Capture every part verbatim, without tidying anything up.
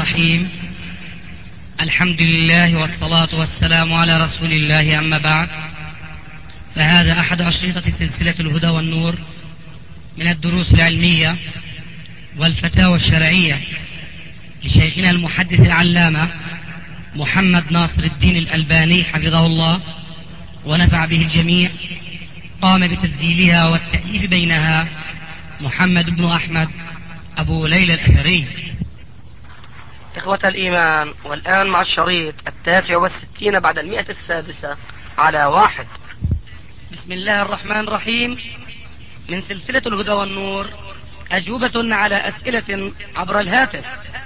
الرحيم. الحمد لله والصلاة والسلام على رسول الله، أما بعد، فهذا أحد أشرطة سلسلة الهدى والنور من الدروس العلمية والفتاوى الشرعية لشيخنا المحدث العلامة محمد ناصر الدين الألباني حفظه الله ونفع به الجميع. قام بتسجيلها والتأليف بينها محمد بن أحمد أبو ليلى الأثري. إخوة الإيمان، والآن مع الشريط التاسع والستين بعد المئة السادسة على واحد. بسم الله الرحمن الرحيم. من سلسلة الهدى والنور، أجوبة على أسئلة عبر الهاتف.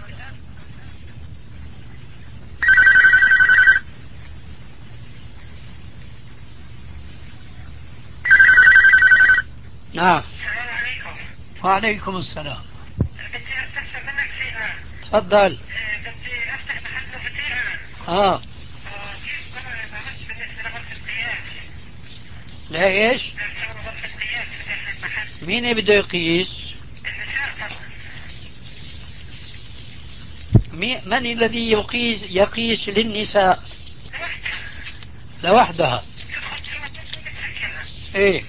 نعم. السلام عليكم. وعليكم السلام. بدي استفسر منك شيئا. تفضل. بدي افتح محل مفتيح. اه كيف بعملش بالنسبه لغرفه القياس؟ لا ايش؟ غرفه القياس في داخل المحل. مين بده يقيس؟ النساء فقط. مي... من الذي يقيس يقيس للنساء؟ لوحدها. لوحدها. تدخل شو بتسكرها. ايه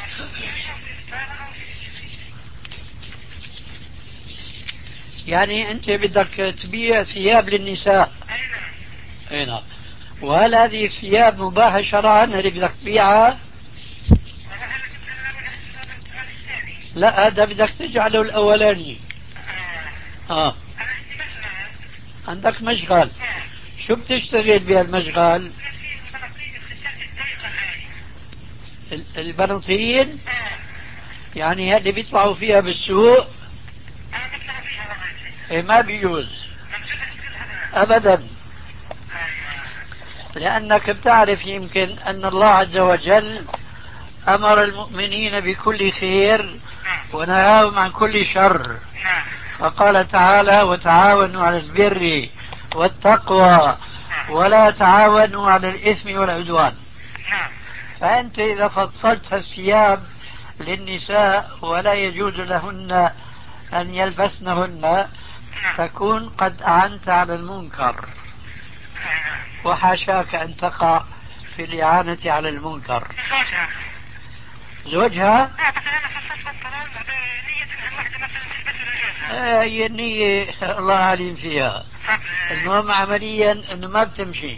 يعني انت بدك تبيع ثياب للنساء؟ اي نعم. وهل هذه الثياب مباحة شرعا اللي بدك تبيعها؟ لا، هذا بدك تجعله الاولاني. اه عندك مشغل. شو بتشتغل بهالمشغل؟ البناطيل يعني اللي بيطلعوا فيها بالسوق. إيه ما بيجوز ابدا، لانك بتعرف يمكن ان الله عز وجل امر المؤمنين بكل خير ونهاهم عن كل شر، فقال تعالى: وتعاونوا على البر والتقوى ولا تعاونوا على الإثم والعدوان. فأنت إذا فصلت الثياب للنساء ولا يجوز لهن أن يلبسنهن تكون قد أعنت على المنكر، وحاشاك أن تقع في الإعانة على المنكر. زوجها هي النية الله عليم فيها، المهم عمليا انه ما بتمشي.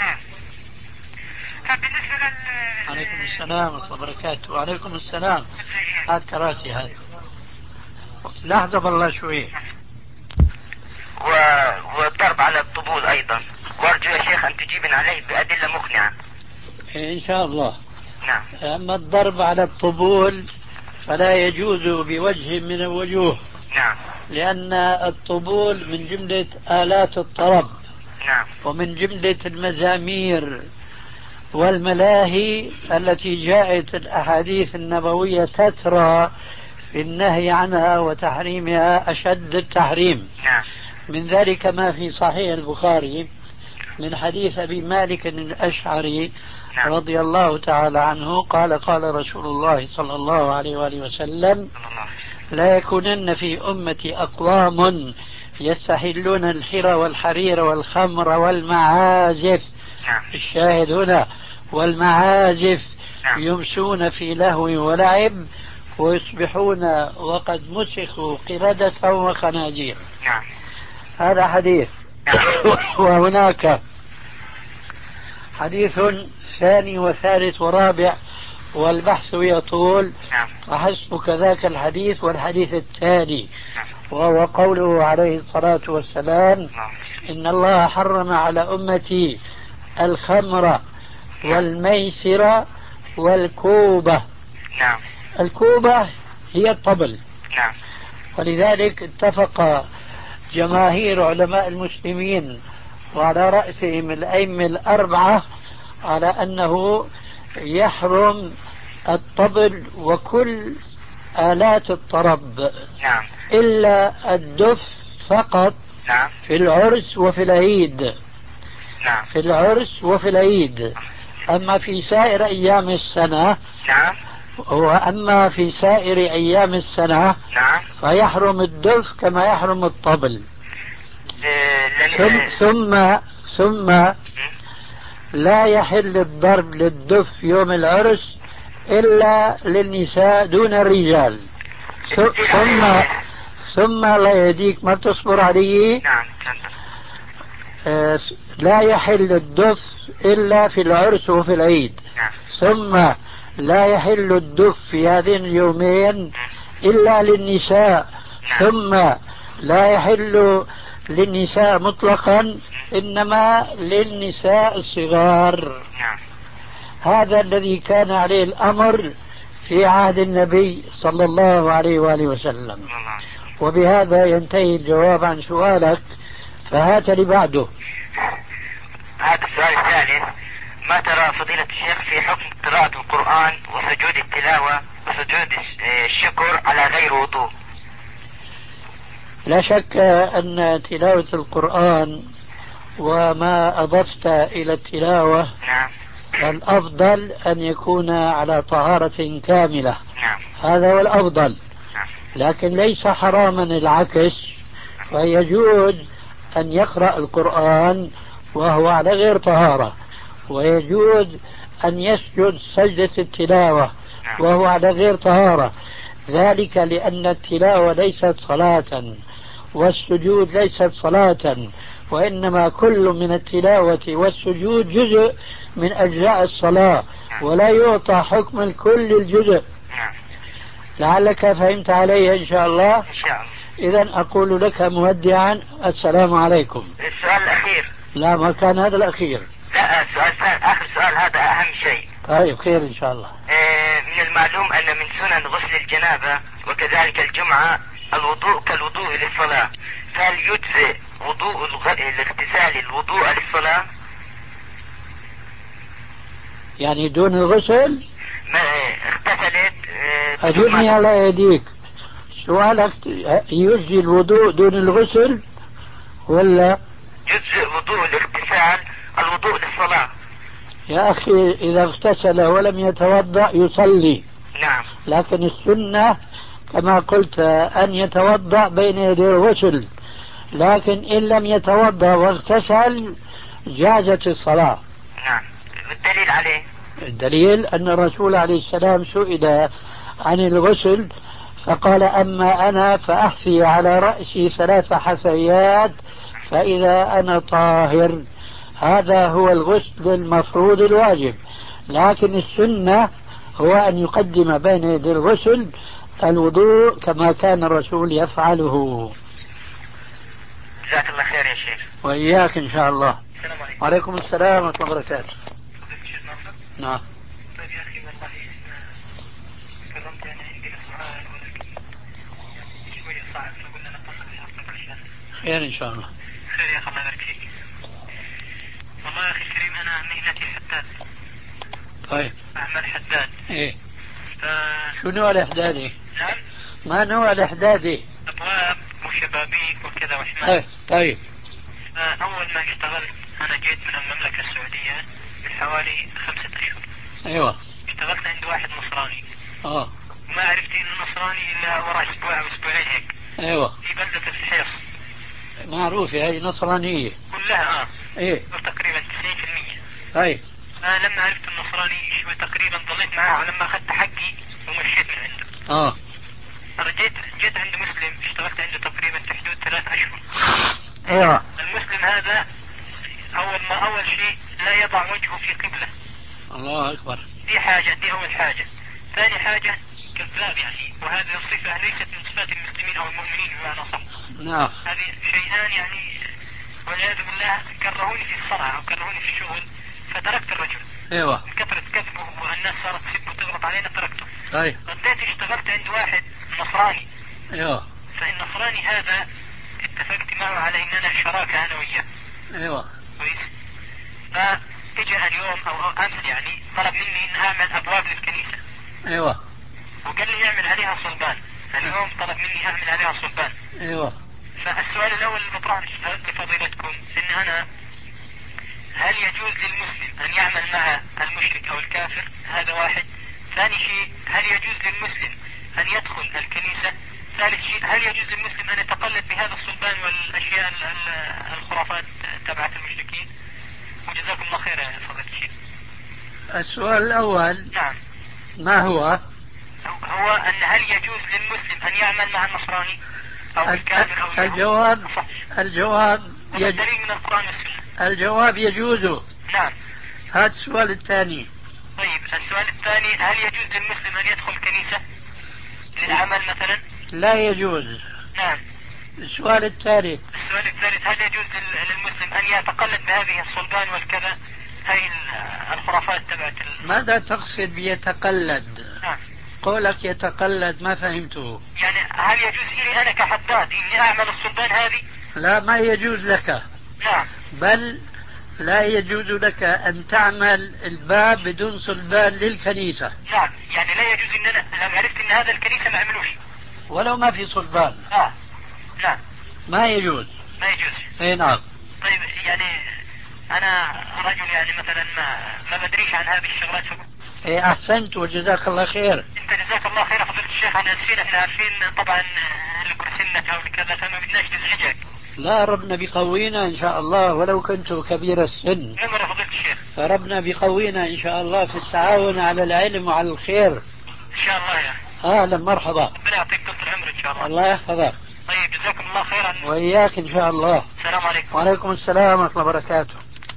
عليكم السلام ورحمة الله وبركاته. وعليكم السلام. هات كراسي هاي. لحظة بالله شوي. و... والضرب على الطبول ايضا، وارجو يا شيخ ان تجيبن عليه بادلة مقنعة. ان شاء الله. نعم. اما الضرب على الطبول فلا يجوز بوجه من الوجوه. نعم. لأن الطبول من جملة آلات الطرب. نعم. ومن جملة المزامير والملاهي التي جاءت الأحاديث النبوية تترى في النهي عنها وتحريمها أشد التحريم. نعم. من ذلك ما في صحيح البخاري من حديث أبي مالك الأشعري نعم. رضي الله تعالى عنه قال: قال رسول الله صلى الله عليه وآله وسلم: لا يكونن في أمتي أقوام يستحلون الحر والحرير والخمر والمعازف. نعم. الشاهد هنا والمعازف. نعم. يمسون في لهو ولعب ويصبحون وقد مسخوا قردة وخنازير. نعم. هذا حديث. نعم. وهناك حديث ثاني وثالث ورابع والبحث يطول. نعم. وحسبك ذاك الحديث والحديث الثاني، وهو قوله عليه الصلاة والسلام: إن الله حرم على أمتي الخمر والميسر والكوبة. نعم. الكوبة هي الطبل. نعم. ولذلك اتفق جماهير علماء المسلمين وعلى رأسهم الأئمة الأربعة على أنه يحرم الطبل وكل آلات الطرب. نعم. إلا الدف فقط. نعم. في العرس وفي العيد. نعم. في العرس وفي العيد. أما في سائر أيام السنة. نعم. وأما في سائر أيام السنة. نعم. فيحرم الدف كما يحرم الطبل. ثم ثم ثم لا يحل الضرب للدف يوم العرس إلا للنساء دون الرجال. ثم ثم الله يهديك ما تصبر عليه. نعم. آه لا يحل الدف إلا في العرس وفي العيد. نعم. ثم لا يحل الدف في هذين اليومين إلا للنساء. نعم. ثم لا يحل للنساء مطلقا إنما للنساء الصغار. نعم. هذا الذي كان عليه الأمر في عهد النبي صلى الله عليه وآله وسلم. وبهذا ينتهي الجواب عن سؤالك، فهات لي بعده. هذا السؤال الثالث: ما ترى فضيلة الشيخ في حكم قراءة القرآن وسجود التلاوة وسجود الشكر على غير وضوء؟ لا شك أن تلاوة القرآن وما أضفت إلى التلاوة نعم. الأفضل أن يكون على طهارة كاملة. نعم. هذا هو الأفضل. نعم. لكن ليس حراما العكس، فيجوز أن يقرأ القرآن وهو على غير طهارة، ويجوز أن يسجد سجدة التلاوة وهو على غير طهارة، ذلك لأن التلاوة ليست صلاة والسجود ليست صلاة، وإنما كل من التلاوة والسجود جزء من أجزاء الصلاة ولا يعطى حكم الكل الجزء. لعلك فهمت علي إن شاء الله. إن شاء الله. إذن أقول لك مودعا السلام عليكم. السؤال الأخير. لا ما كان هذا الأخير. لا السؤال آخر سؤال، هذا أهم شيء. طيب خير إن شاء الله. آه من المعلوم أن من سنن غسل الجنابة وكذلك الجمعة الوضوء كالوضوء للصلاة، فهل يجزئ وضوء الاغتسال الوضوء للصلاة؟ يعني دون الغسل؟ ما اغتسلت. آه أجبني على يديك، سؤالك يجزي الوضوء دون الغسل ولا؟ يجزئ وضوء الاغتسال الوضوء للصلاة. يا أخي إذا اغتسل ولم يتوضأ يصلي. نعم. لكن السنة كما قلت أن يتوضأ بين يدي الغسل، لكن إن لم يتوضأ واغتسل جازت الصلاة. نعم. الدليل عليه؟ الدليل أن الرسول عليه السلام سئل عن الغسل فقال: أما أنا فأحثي على رأسي ثلاث حثيات فإذا أنا طاهر. هذا هو الغسل المفروض الواجب، لكن السنة هو أن يقدم بين يدي الغسل الوضوء كما كان الرسول يفعله. جزاك الله خير يا شيخ. وإياك إن شاء الله. السلام عليكم. وعليكم السلام ورحمة الله وبركاته. نعم. طيب يا أخي والله كرمت أنا عندي سؤال ولكن شوية صعب، فقلنا نتصل بحضرتك الآن. خير إن شاء الله. خير يا أخي الله يبارك فيك. والله يا أخي الكريم أنا مهنتي حداد. طيب. أعمل حداد. إيه. ف... شو نوع الإحدادي؟ نعم. ما نوع الإحدادي؟ أبواب وشبابيك وكذا وحماية. طيب. طيب. أول ما اشتغلت أنا جيت من المملكة السعودية من حوالي خمسة أشهر. أيوة. اشتغلت عند واحد نصراني. آه. وما عرفت إنه نصراني إلا وراء أسبوع أو أسبوعين هيك. أيوة. في بلدة الحيص. معروفة هي نصرانية. كلها آه. إيه. تقريبا تسعين في المية. طيب. أنا لما عرفت النصراني شوي تقريبا ضليت معاه، ولما أخذت حقي ومشيت من عنده. آه. أنا جيت جيت عند مسلم اشتغلت عنده تقريبا في حدود ثلاث أشهر. أيوة. المسلم هذا أول ما أول شيء لا يضع وجهه في قبلة. الله أكبر. دي حاجة، دي أول حاجة. ثاني حاجة كذاب يعني، وهذه الصفة ليست من صفات المسلمين أو المؤمنين بمعنى صح. نعم. هذه شيئان يعني والعياذ بالله كرهوني في الصنعة أو كرهوني في الشغل، فتركت الرجل. أيوة. من كثرة كذبه والناس صارت تسب وتغلط علينا تركته. طيب. رديت اشتغلت عند واحد نصراني. أيوة. فالنصراني هذا اتفقت معه على إننا شراكة أنا وياه. أيوة. كويس. فاجأ اليوم أو أمس يعني طلب مني إن أعمل أبواب للكنيسة. أيوة. وقال لي اعمل عليها صلبان. اليوم طلب مني أعمل عليها صلبان. أيوة. فالسؤال الأول اللي بطرحه لفضيلتكم إن أنا هل يجوز للمسلم أن يعمل مع المشرك أو الكافر؟ هذا واحد. ثاني شيء هل يجوز للمسلم أن يدخل الكنيسة ثالث شيء، هل يجوز للمسلم أن يتقلد بهذا الصلبان والأشياء الخرافات تبعت المشركين؟ وجزاكم الله خير يا فضيلة الشيخ. السؤال الأول نعم ما هو؟ هو أن هل يجوز للمسلم أن يعمل مع النصراني أو الكافر أو الجواب الجواب يج... من القرآن والسنة. الجواب يجوز. نعم. هذا السؤال الثاني. طيب السؤال الثاني، هل يجوز للمسلم أن يدخل كنيسة للعمل مثلا؟ لا يجوز. نعم. السؤال الثالث. السؤال الثالث، هل يجوز للمسلم أن يتقلد بهذه الصلبان والكذا، هاي الخرافات تبعت ال... ماذا تقصد بيتقلد؟ نعم. قولك يتقلد ما فهمته. يعني هل يجوز لي أنا كحداد إني أعمل الصلبان هذه؟ لا، ما يجوز لك. نعم. بل لا يجوز لك أن تعمل الباب بدون صلبان للكنيسة. نعم، يعني لا يجوز إن أنا لما عرفت إن هذا الكنيسة ما عملوش ولو ما في صلبان. آه. نعم. ما يجوز. ما يجوز. اي نعم. طيب يعني أنا رجل يعني مثلا ما ما بدريش عن هذه الشغلات. اي أحسنت وجزاك الله خير. أنت جزاك الله خير فضيلة الشيخ. أنا أسفين، إحنا عارفين طبعا لكل سنة أو لكذا، فما بدناش نزعجك. لا، ربنا بيقوينا إن شاء الله ولو كنت كبير السن. عمر فضيلة الشيخ. فربنا بيقوينا إن شاء الله في التعاون على العلم وعلى الخير. إن شاء الله يا أهلا مرحبا. ربنا يعطيك طول العمر إن شاء الله. الله يحفظك. طيب جزاكم الله خيرا. وإياك إن شاء الله. السلام عليكم. وعليكم السلام ورحمة الله وبركاته.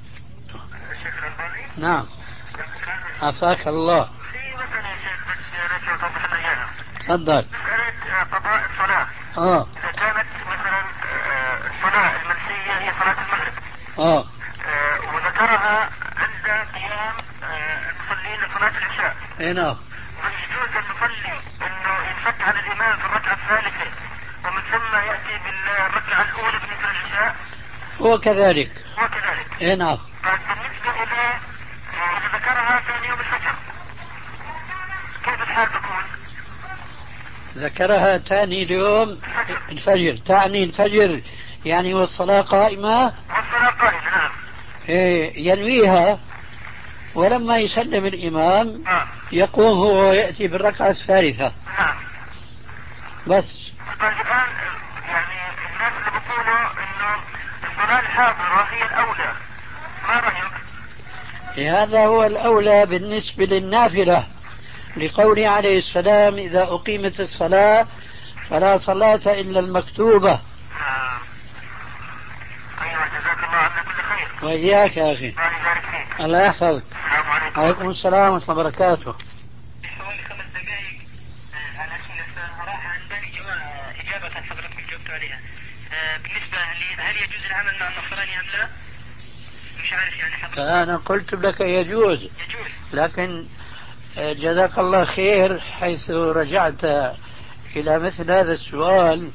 نعم. عافاك الله. في مثلا يا شيخ بس نرجع توضح لنا إياها. تفضل. مسألة قضاء الصلاة. اه. إذا كانت مثلا الصلاة المنسية هي صلاة المغرب. اه. وذكرها عند قيام المصلين لصلاة العشاء. اي نعم. ويجوز المصلي انه ينفك عن الامام في الركعة الثالثة ومن ثم يأتي بالركعة الاولى بالنسبة للعشاء. هو كذلك. هو كذلك. اي نعم. طيب بالنسبة الى اذا ذكرها ثاني يوم الفجر كيف الحال تكون؟ ذكرها ثاني اليوم الفجر، تعني الفجر يعني والصلاة قائمة. والصلاة قائمة نعم. إيه ينويها، ولما يسلم الإمام آه. يقوم هو ويأتي بالركعة الثالثة. نعم. بس. طيب الآن يعني الناس اللي بيقولوا إنه الصلاة الحاضرة هي الأولى، ما رأيك؟ هذا هو الأولى بالنسبة للنافلة، لقوله عليه السلام إذا أقيمت الصلاة فلا صلاة إلا المكتوبة. آه. أيوة جزاك الله عنا كل خير. وإياك يا أخي. الله يبارك فيك. الله يحفظك. السلام عليكم. وعليكم السلام ورحمة الله وبركاته. حوالي خمس دقائق على أسئلة راح عن بالي إجابة حضرتك جاوبت عليها. بالنسبة لي هل يجوز العمل مع النصراني أم لا؟ مش عارف يعني حضرتك. أنا قلت لك يجوز. يجوز. لكن جزاك الله خير حيث رجعت إلى مثل هذا السؤال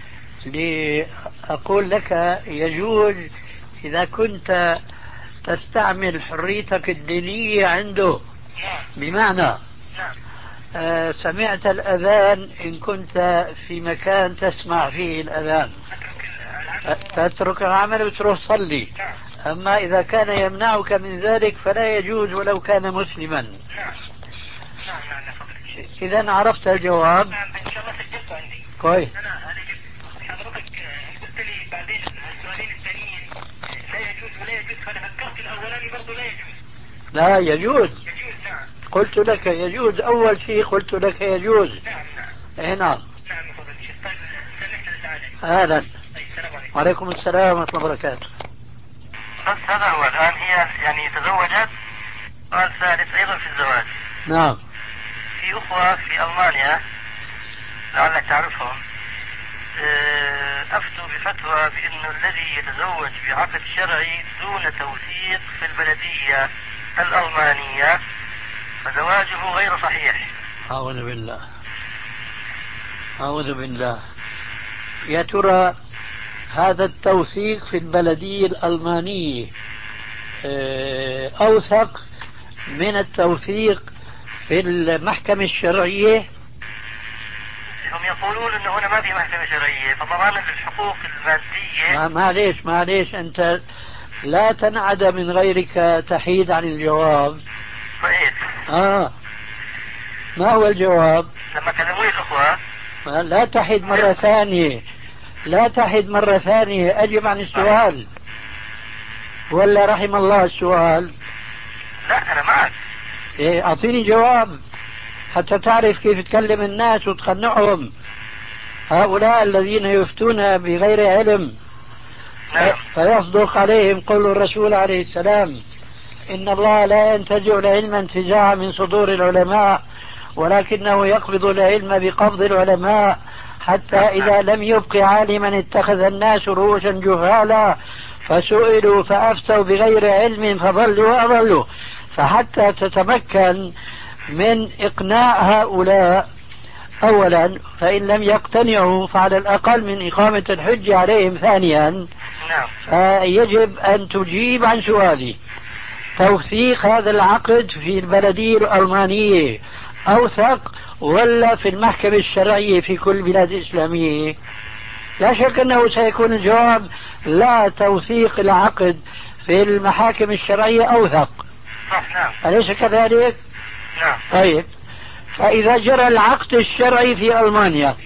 لأقول لك يجوز إذا كنت تستعمل حريتك الدينية عنده. بمعنى آه سمعت الأذان إن كنت في مكان تسمع فيه الأذان تترك العمل وتروح صلي. أما إذا كان يمنعك من ذلك فلا يجوز ولو كان مسلما. إذا عرفت الجواب. نعم إن شاء الله سجلته عندي. كويس. أنا أنا جبت حضرتك قلت لي بعدين السؤالين الثانيين لا يجوز ولا يجوز، فأنا فكرت الأولاني برضه لا يجوز. لا يجوز. يجوز نعم. قلت لك يجوز أول شيء، قلت لك يجوز. نعم نعم. إيه نعم. نعم فضل الشيخ. طيب سامحنا لسعادتك. أهلا. طيب السلام عليكم. وعليكم السلام ورحمة الله وبركاته. بس هذا هو. الآن هي يعني تزوجت. سؤال ثالث أيضا في الزواج. نعم. في أخوة في ألمانيا لعلك تعرفهم أفتوا بفتوى بأنه الذي يتزوج بعقد شرعي دون توثيق في البلدية الألمانية فزواجه غير صحيح. أعوذ بالله أعوذ بالله. يا ترى هذا التوثيق في البلدية الألمانية أوثق من التوثيق في المحكمة الشرعية؟ هم يقولون انه هنا ما في محكمة شرعية فضمانا للحقوق المادية. ما معليش معليش انت لا تنعد من غيرك تحيد عن الجواب. صحيح. اه ما هو الجواب؟ لما كلموني الاخوة لا تحد مرة ثانية، لا تحد مرة ثانية، أجب عن السؤال ولا رحم الله السؤال. لا أنا معك. إيه أعطيني جواب حتى تعرف كيف تكلم الناس وتقنعهم، هؤلاء الذين يفتون بغير علم. نعم. فيصدق عليهم قول الرسول عليه السلام: إن الله لا ينتزع العلم انتزاعا من صدور العلماء، ولكنه يقبض العلم بقبض العلماء، حتى إذا لم يبق عالما اتخذ الناس رؤوسا جهالا فسئلوا فأفتوا بغير علم فضلوا وأضلوا. فحتى تتمكن من إقناع هؤلاء أولا، فإن لم يقتنعوا فعلى الأقل من إقامة الحجة عليهم ثانيا، فيجب أن تجيب عن سؤالي: توثيق هذا العقد في البلدية الألمانية أوثق ولا في المحكمة الشرعية في كل بلاد إسلامية؟ لا شك أنه سيكون الجواب لا، توثيق العقد في المحاكم الشرعية أوثق. نعم. أليس كذلك؟ نعم. طيب، فإذا جرى العقد الشرعي في ألمانيا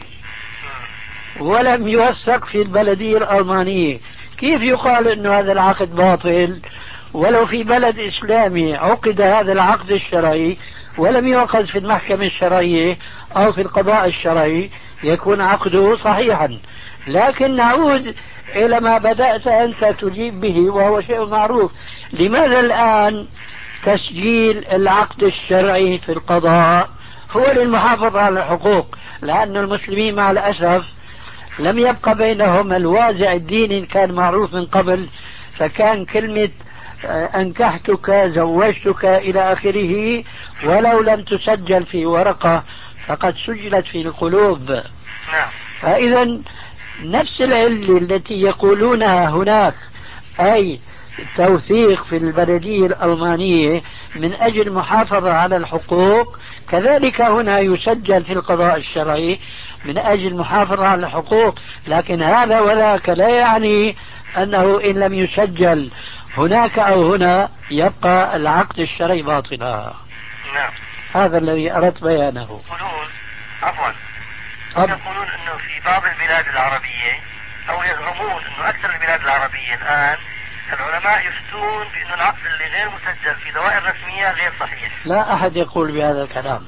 ولم يوثق في البلدية الألمانية، كيف يقال أن هذا العقد باطل؟ ولو في بلد إسلامي عقد هذا العقد الشرعي ولم يؤخذ في المحكمة الشرعية أو في القضاء الشرعي يكون عقده صحيحا. لكن نعود إلى ما بدأت أنت تجيب به وهو شيء معروف: لماذا الآن تسجيل العقد الشرعي في القضاء هو للمحافظة على الحقوق؟ لأن المسلمين مع الأسف لم يبقى بينهم الوازع الديني كان معروف من قبل، فكان كلمة أنكحتك زوجتك إلى آخره ولو لم تسجل في ورقة فقد سجلت في القلوب. فإذا نفس العلة التي يقولونها هناك، أي توثيق في البلدية الألمانية من أجل المحافظة على الحقوق، كذلك هنا يسجل في القضاء الشرعي من أجل المحافظة على الحقوق. لكن هذا وذاك لا يعني أنه إن لم يسجل هناك أو هنا يبقى العقد الشرعي باطلا. نعم. هذا الذي أردت بيانه. يقولون عفوا يقولون أنه في بعض البلاد العربية، أو يزعمون أنه أكثر البلاد العربية الآن العلماء يفتون بأن العقد اللي غير مسجل في دوائر رسمية غير صحيح. لا أحد يقول بهذا الكلام،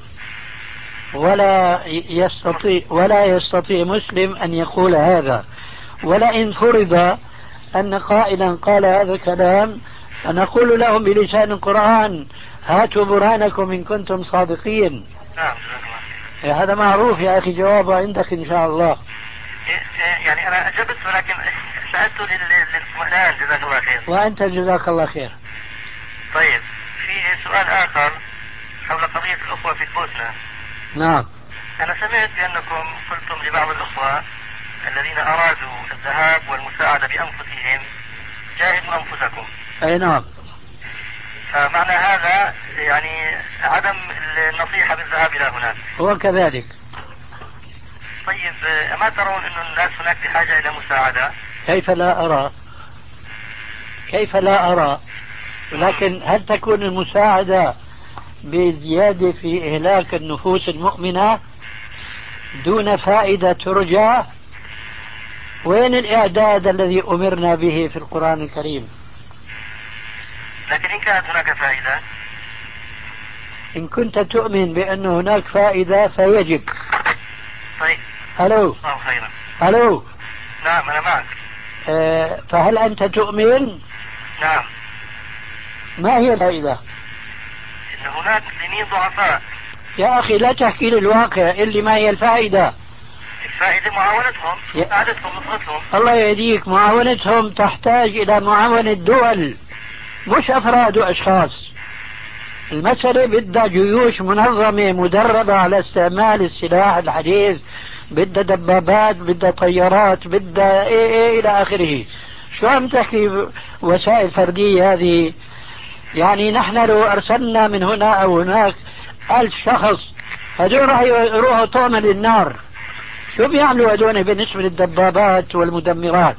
ولا يستطيع ولا يستطيع مسلم أن يقول هذا. ولئن فرض أن قائلا قال هذا الكلام فنقول لهم بلسان القرآن: هاتوا برهانكم إن كنتم صادقين. نعم. هذا معروف يا أخي، جوابه عندك إن شاء الله. يعني أنا أجبت ولكن سألت للإطمئنان. جزاك الله خير. وأنت جزاك الله خير. طيب، في سؤال آخر حول قضية الأخوة في البوسنة. نعم. أنا سمعت بأنكم قلتم لبعض الأخوة الذين أرادوا الذهاب والمساعدة بأنفسهم: جاهدوا أنفسكم. أي نعم. فمعنى هذا يعني عدم النصيحة بالذهاب إلى هناك. هو كذلك. طيب، أما ترون أن الناس هناك بحاجة إلى مساعدة؟ كيف لا أرى، كيف لا أرى. لكن هل تكون المساعدة بزيادة في إهلاك النفوس المؤمنة دون فائدة ترجى؟ وين الإعداد الذي أمرنا به في القرآن الكريم؟ لكن إن كانت هناك فائدة، إن كنت تؤمن بأن هناك فائدة فيجب. طيب. ألو. الله خيرا. ألو. نعم أنا معك. أه فهل أنت تؤمن؟ نعم. ما هي الفائدة؟ إن هناك مسلمين ضعفاء. يا أخي لا تحكي لي الواقع، اللي ما هي الفائدة. الفائدة معاونتهم، مساعدتهم، نصرتهم. الله يهديك، معاونتهم تحتاج إلى معاونة دول مش أفراد وأشخاص. المسألة بدها جيوش منظمة مدربة على استعمال السلاح الحديث، بدها دبابات، بدها طيارات، بدها إيه إيه إلى آخره. شو عم تحكي وسائل فردية هذه؟ يعني نحن لو أرسلنا من هنا أو هناك ألف شخص هدول راح يروحوا طعنا للنار. شو بيعملوا هدول بالنسبة للدبابات والمدمرات؟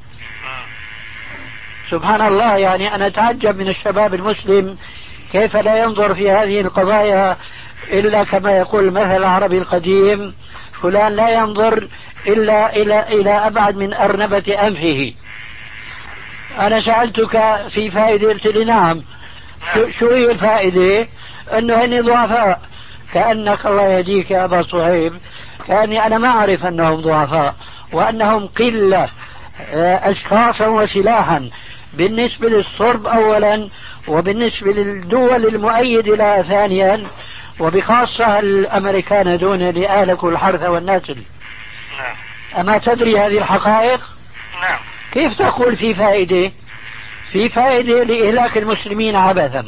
سبحان الله. يعني أنا أتعجب من الشباب المسلم كيف لا ينظر في هذه القضايا إلا كما يقول المثل العربي القديم: فلان لا ينظر إلا إلى إلى أبعد من أرنبة أنفه. أنا سألتك في فائدة، قلت لي نعم. شو, شو هي الفائدة؟ أنه هني ضعفاء. كأنك الله يهديك يا أبا صهيب، كأني أنا ما أعرف أنهم ضعفاء وأنهم قلة أشخاصا وسلاحا بالنسبة للصرب أولا، وبالنسبة للدول المؤيدة لها ثانيا، وبخاصة الأمريكان دون لأهلكوا الحرث والنسل. نعم. أما تدري هذه الحقائق؟ نعم. كيف تقول في فائدة؟ في فائدة لإهلاك المسلمين عبثا.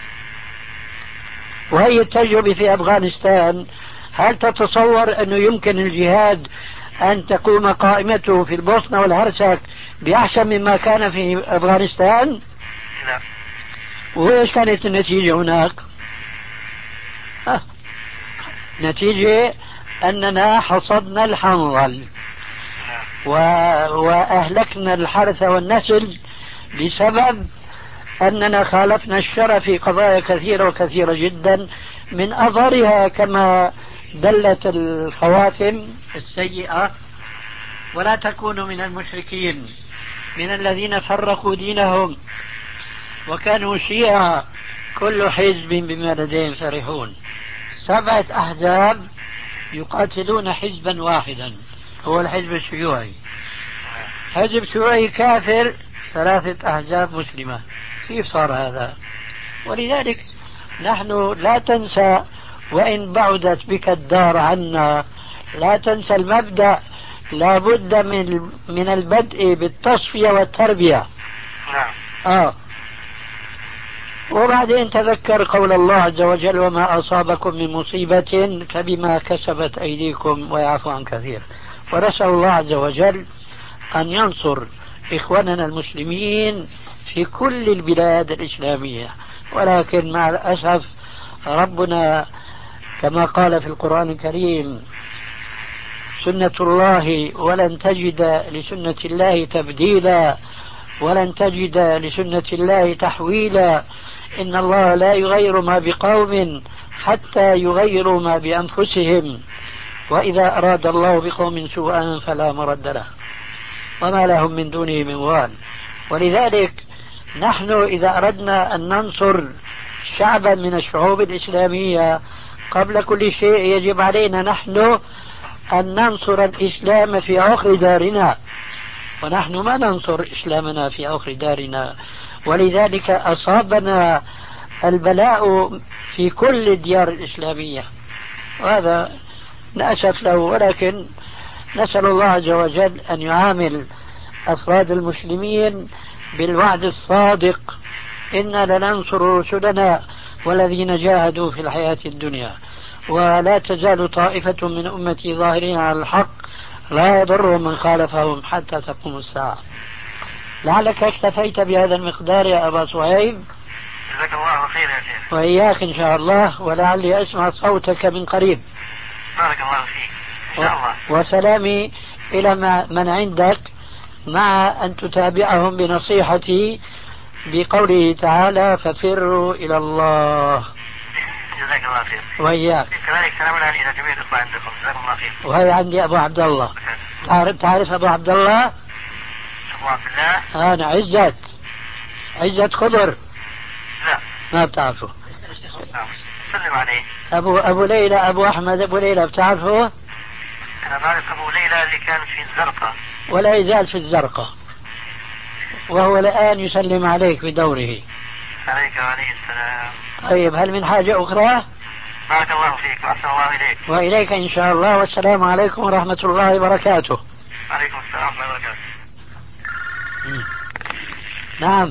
وهي التجربة في أفغانستان. هل تتصور أنه يمكن الجهاد أن تقوم قائمته في البوسنة والهرسك بأحسن مما كان في أفغانستان؟ لا. وإيش كانت النتيجة هناك؟ ها. نتيجة أننا حصدنا الحنظل و... وأهلكنا الحرث والنسل بسبب أننا خالفنا الشرع في قضايا كثيرة وكثيرة جدا، من أظهرها كما دلت الخواتم السيئة: ولا تكونوا من المشركين من الذين فرقوا دينهم وكانوا شيعا كل حزب بما لديهم فرحون. سبعة أحزاب يقاتلون حزبا واحدا، هو الحزب الشيوعي. حزب شيوعي كافر، ثلاثة أحزاب مسلمة. كيف صار هذا؟ ولذلك نحن لا تنسى، وإن بعدت بك الدار عنا، لا تنسى المبدأ: لا بد من من البدء بالتصفية والتربية. نعم. آه. وبعدين تذكر قول الله عز وجل: وما أصابكم من مصيبة فبما كسبت أيديكم ويعفو عن كثير. ونسأل الله عز وجل أن ينصر إخواننا المسلمين في كل البلاد الإسلامية. ولكن مع الأسف ربنا كما قال في القرآن الكريم: سنة الله ولن تجد لسنة الله تبديلا ولن تجد لسنة الله تحويلا. إن الله لا يغير ما بقوم حتى يغيروا ما بأنفسهم، وإذا أراد الله بقوم سوءا فلا مرد له وما لهم من دونه من وال. ولذلك نحن إذا أردنا أن ننصر شعبا من الشعوب الإسلامية، قبل كل شيء يجب علينا نحن أن ننصر الإسلام في عقر دارنا، ونحن ما ننصر إسلامنا في عقر دارنا. ولذلك أصابنا البلاء في كل الديار الإسلامية، وهذا نأسف له. ولكن نسأل الله عز وجل أن يعامل أفراد المسلمين بالوعد الصادق: إنا لننصر رسلنا والذين جاهدوا في الحياة الدنيا، ولا تزال طائفة من أمتي ظاهرين على الحق لا يضرهم من خالفهم حتى تقوم الساعة. لعلك اكتفيت بهذا المقدار يا أبا صهيب. جزاك الله خير يا شيخ. وإياك إن شاء الله، ولعلي أسمع صوتك من قريب. بارك الله فيك إن شاء الله. وسلامي إلى من عندك، مع أن تتابعهم بنصيحتي بقوله تعالى: ففروا إلى الله. جزاك الله خير. وإياك. كذلك سلامنا إلى جميع الأخوة عندكم. جزاك الله خير. وهي عندي أبو عبد الله. تعرف تعرف أبو عبد الله؟ أبو عبد الله؟ أنا عزت عزت خضر. لا ما بتعرفه. سلم عليه. أبو أبو ليلى أبو أحمد أبو ليلى بتعرفه؟ أنا بعرف أبو ليلى اللي كان في الزرقاء. ولا يزال في الزرقاء، وهو الآن يسلم عليك بدوره. عليك وعليه السلام. طيب، هل من حاجة أخرى؟ بارك الله فيك وأحسن الله إليك. وإليك إن شاء الله، والسلام عليكم ورحمة الله وبركاته. عليكم السلام ورحمة الله وبركاته. نعم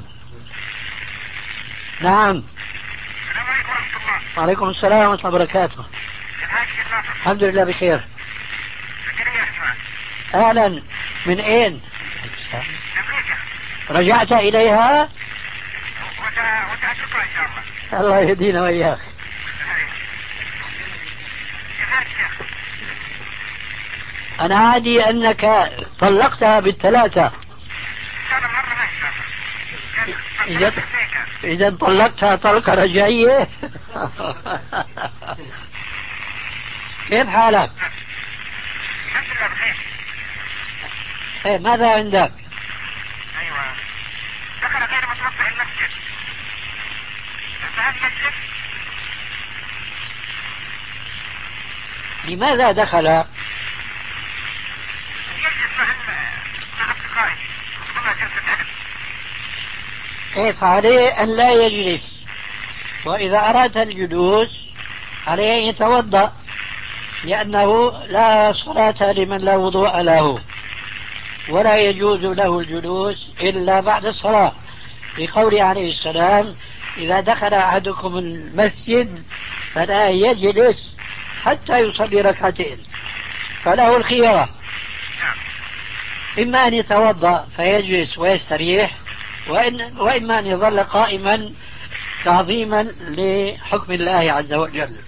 نعم. السلام عليكم ورحمة الله. وعليكم السلام ورحمة الله وبركاته. الحمد لله بخير. أهلا. من أين؟ رجعت إليها؟ وتأتيكم إن شاء الله. الله يهدينا وإياك. أنا عادي أنك طلقتها بالثلاثة. إذا إذا طلقتها طلقة رجعية. كيف حالك؟ إيه ماذا عندك؟ أيوة دخل غير متوضئ المسجد فهل يجلس؟ لماذا دخل؟ يجلس مع مع أصدقائه ربما جلسة علم. إيه فعليه أن لا يجلس، وإذا أراد الجلوس عليه أن يتوضأ، لأنه لا صلاة لمن لا وضوء له، ولا يجوز له الجلوس إلا بعد الصلاة، لقوله عليه السلام: إذا دخل أحدكم المسجد فلا يجلس حتى يصلي ركعتين، فله الخيرة، إما أن يتوضأ فيجلس ويستريح، وإن وإما أن يظل قائما تعظيما لحكم الله عز وجل.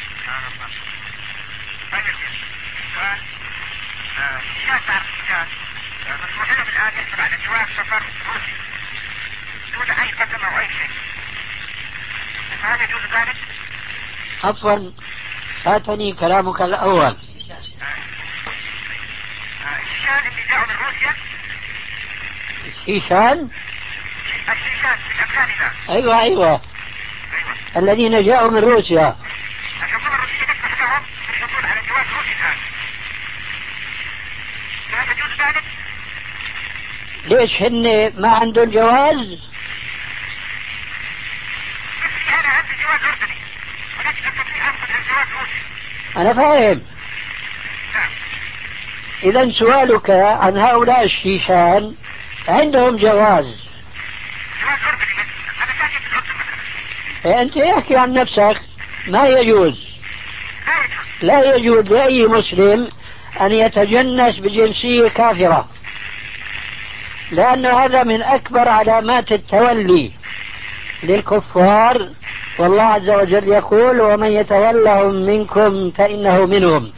مسموح له الآن يحصل على جواز سفر روسي دون أي قسم أو أي شيء، فهل يجوز ذلك؟ عفوا فاتني كلامك الأول. الشيشان اللي جاءوا من روسيا. الشيشان؟ الشيشان في أفغاننا. أيوة أيوة أيوة الذين جاءوا من روسيا. الحكومة الروسية تسمح لهم بالحصول على جواز روسي الآن، فهل يجوز ذلك؟ ليش هن ما عندهم جواز؟ أنا عندي جواز أردني ولكن أستطيع أحصل على جواز روسي. أنا فاهم. إذا سؤالك عن هؤلاء الشيشان عندهم جواز. جواز أردني أنا ساكن في الأردن مثلا. أنت احكي عن نفسك. ما يجوز، لا يجوز لا يجوز لأي مسلم أن يتجنس بجنسية كافرة، لأن هذا من أكبر علامات التولي للكفار، والله عز وجل يقول: ومن يتولهم منكم فإنه منهم.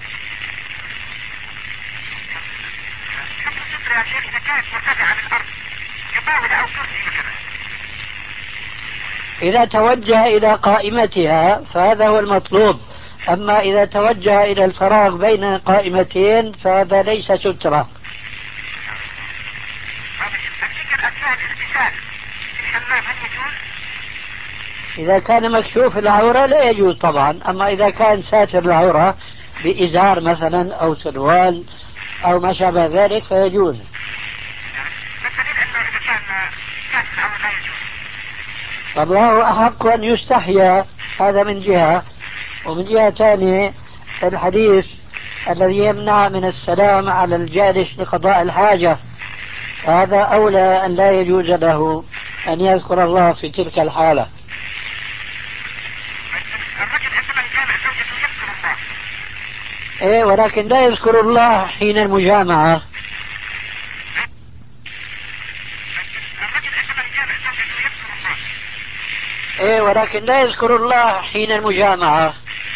يا شيخ إذا كانت مرتفعة عن الأرض كطاولة أو كرسي مثلا. إذا توجه إلى قائمتها فهذا هو المطلوب، أما إذا توجه إلى الفراغ بين قائمتين فهذا ليس سترة. أفتكر أثناء الاغتسال في الحمام هل يجوز؟ إذا كان مكشوف العورة لا يجوز طبعا، أما إذا كان ساتر العورة بإزار مثلا أو سروال أو ما شابه ذلك فيجوز. فالله أحق أن يستحيا، هذا من جهة، ومن جهة ثانية الحديث الذي يمنع من السلام على الجالس لقضاء الحاجة، هذا أولى أن لا يجوز له أن يذكر الله في تلك الحالة. إيه ولكن لا يذكر الله حين المجامعة. إيه ولكن لا يذكر الله حين المجامعة.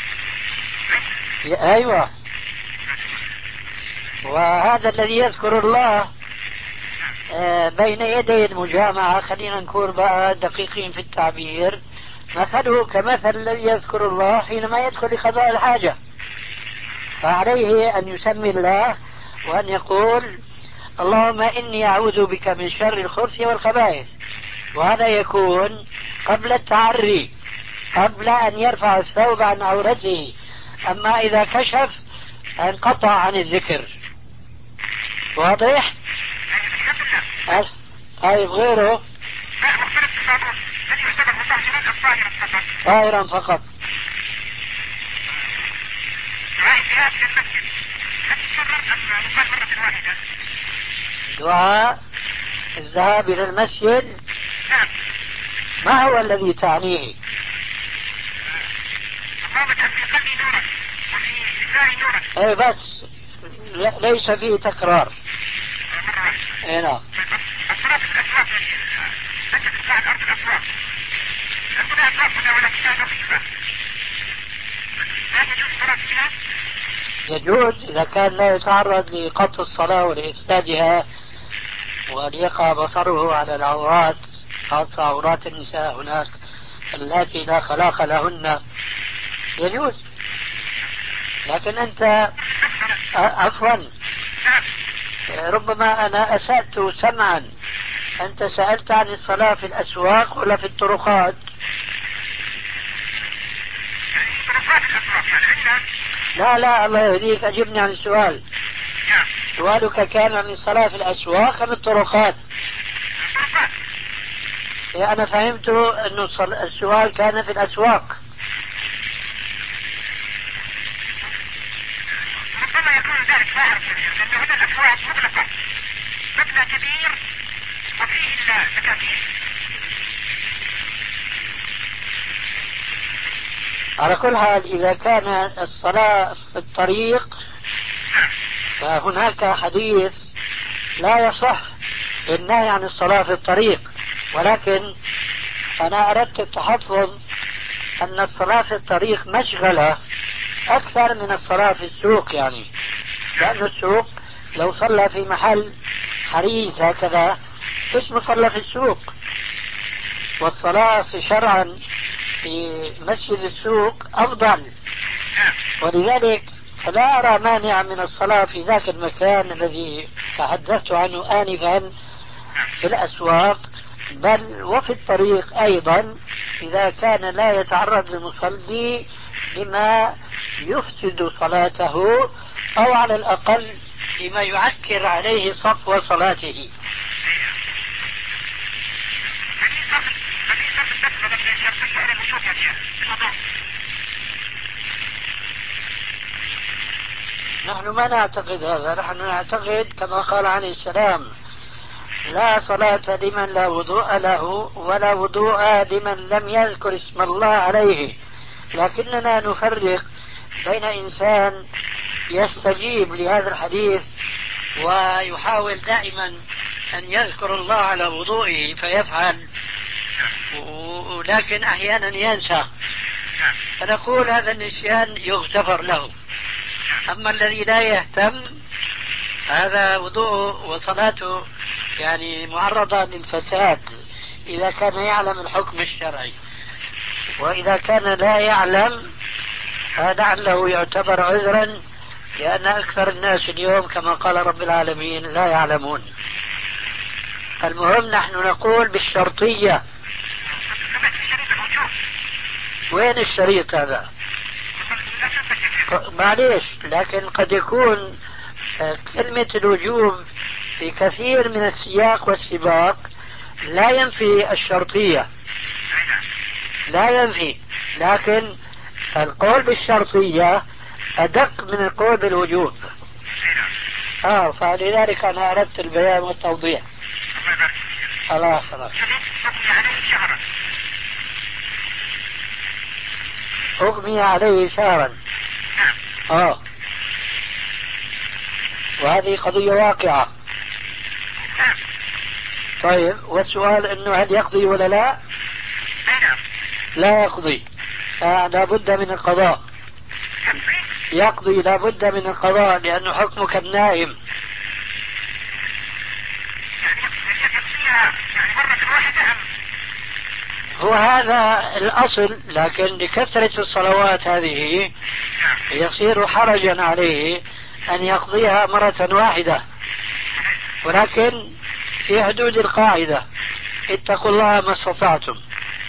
أيوة، وهذا الذي يذكر الله بين يدي المجامعة، خلينا نكون بقى دقيقين في التعبير، مثله كمثل الذي يذكر الله حينما يدخل لقضاء الحاجة، فعليه أن يسمي الله وأن يقول: اللهم إني أعوذ بك من شر الخبث والخبائث، وهذا يكون قبل التعري، قبل أن يرفع الثوب عن عورته. أما إذا كشف انقطع عن الذكر. واضح؟ طيب غيره طائرا فقط. دعاء الذهاب إلى المسجد ما هو الذي تعنيه؟ اي بس ليس فيه تكرار. اي نعم. يجوز إذا كان لا يتعرض لقطع الصلاة ولإفسادها وأن يقع بصره على العورات، خاصة عورات النساء هناك التي لا خلاق لهن، يجوز. لكن أنت عفوا ربما أنا أسأت سمعا. أنت سألت عن الصلاة في الأسواق ولا في الطرقات؟ لا لا الله يهديك، أجبني عن السؤال. سؤالك كان عن الصلاة في الأسواق أم الطرقات؟ إيه أنا فهمت أن السؤال كان في الأسواق. ربما يكون ذلك، لا أعرف، لأن هنا الأسواق مغلقة، مبنى كبير وفيه التكاتيف. على كل حال إذا كان الصلاة في الطريق فهناك حديث لا يصح النهي عن الصلاة في الطريق، ولكن أنا أردت التحفظ أن الصلاة في الطريق مشغلة أكثر من الصلاة في السوق، يعني لأن السوق لو صلى في محل حريز هكذا اسمه صلى في السوق، والصلاة في شرعا في مسجد السوق أفضل، ولذلك فلا أرى مانع من الصلاة في ذاك المكان الذي تحدثت عنه آنفا في الأسواق، بل وفي الطريق أيضا إذا كان لا يتعرض المصلي لما يفسد صلاته أو على الأقل لما يعكر عليه صفو صلاته. نحن ما نعتقد هذا، نحن نعتقد كما قال عليه السلام: لا صلاة لمن لا وضوء له ولا وضوء لمن لم يذكر اسم الله عليه. لكننا نفرق بين إنسان يستجيب لهذا الحديث ويحاول دائما أن يذكر الله على وضوئه فيفعل، ولكن أحيانا ينسى، فنقول هذا النسيان يغتفر له. أما الذي لا يهتم هذا وضوءه وصلاته يعني معرضة للفساد إذا كان يعلم الحكم الشرعي، وإذا كان لا يعلم فلعله يعتبر عذرا، لأن أكثر الناس اليوم كما قال رب العالمين لا يعلمون. المهم نحن نقول بالشرطية. وين الشريط هذا؟ معليش، لكن قد يكون كلمة الوجوب في كثير من السياق والسباق لا ينفي الشرطية، لا ينفي، لكن القول بالشرطية أدق من القول بالوجوب. آه فلذلك أنا أردت البيان والتوضيح. خلاص خلاص. أغمي عليه شهرا. آه وهذه قضية واقعة. طيب والسؤال انه هل يقضي ولا لا؟ لا يقضي، آه لابد من القضاء. يقضي لابد من القضاء لأنه حكمه كالنائم. هو هذا الأصل، لكن لكثرة الصلوات هذه يصير حرجا عليه أن يقضيها مرة واحدة، ولكن في حدود القاعدة: اتقوا الله ما استطعتم.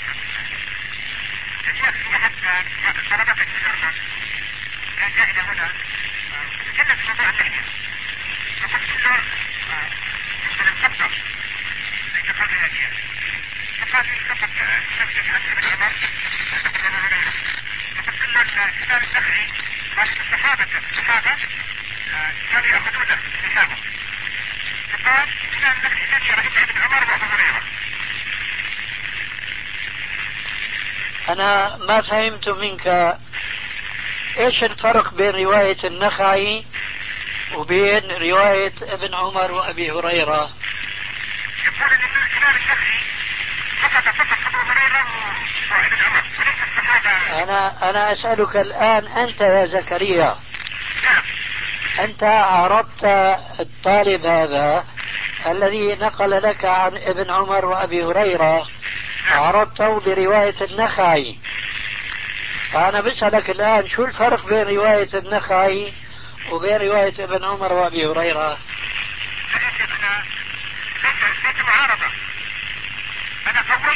أنا ما فهمت منك إيش الفرق بين رواية النخعي وبين رواية ابن عمر وأبي هريرة؟ يقول أن الإمام النخعي فقط فقط أبو هريرة وابن عمر وليس الصحابة. أنا أنا أسألك الآن أنت يا زكريا، أنت عرضت الطالب هذا الذي نقل لك عن ابن عمر وأبي هريرة، عرضته برواية النخعي، فأنا بسألك الآن شو الفرق بين رواية النخعي وبين رواية ابن عمر وأبي هريرة؟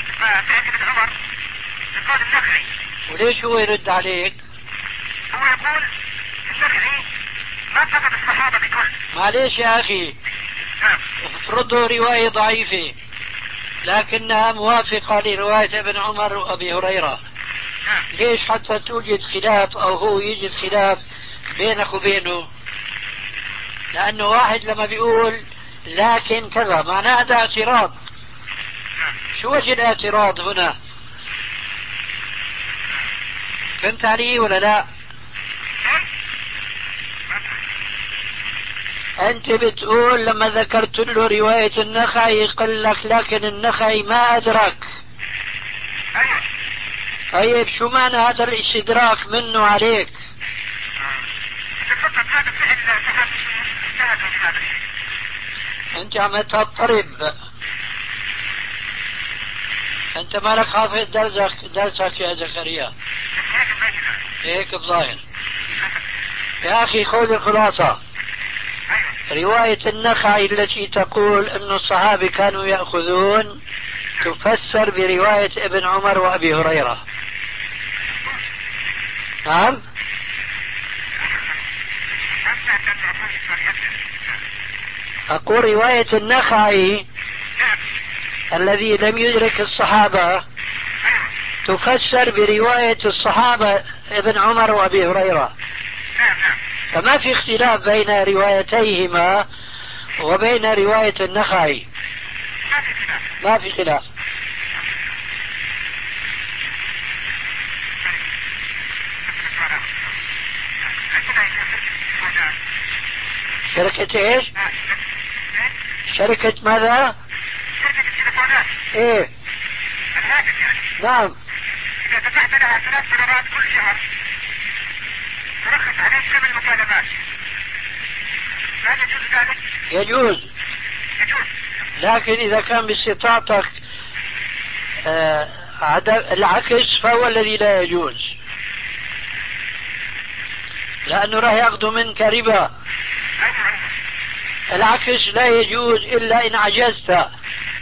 فئة ابن عمر بقول النخعي. وليش هو يرد عليك؟ هو يقول النخعي ما قصد الصحابة بكل. معليش يا أخي، افرضوا رواية ضعيفة لكنها موافقة لرواية ابن عمر وأبي هريرة، ليش حتى توجد خلاف أو هو يجد خلاف بينك وبينه؟ لأنه واحد لما بيقول لكن كذا معناه هذا اعتراض. شو وجه الاعتراض هنا؟ كنت عليه ولا لا؟ أنت بتقول لما ذكرت له رواية النخعي قال لك لكن النخعي ما أدرك. طيب شو معنى هذا الاستدراك منه عليك؟ أنت عم تضطرب، أنت مالك حافظ درسك درسك يا زكريا، هيك الظاهر. يا أخي خذ الخلاصة. رواية النخعي التي تقول أن الصحابة كانوا يأخذون تفسر برواية ابن عمر وأبي هريرة. نعم. أقول رواية النخعي الذي لم يدرك الصحابة تفسر برواية الصحابة ابن عمر وأبي هريرة، فما في اختلاف بين روايتيهما وبين رواية النخعي، ما في خلاف. شركة ايش؟ شركة ماذا؟ شركة التليفونات. ايه الهاتف يعني. نعم. إذا دفعت لها ثلاث دولارات كل شهر ترخص عليك كم المكالمات. هل يجوز ذلك؟ يجوز. يجوز. لكن إذا كان باستطاعتك آه العكس فهو الذي لا يجوز، لأنه راح يأخذ منك ربا. العكس لا يجوز إلا إن عجزت. نعم.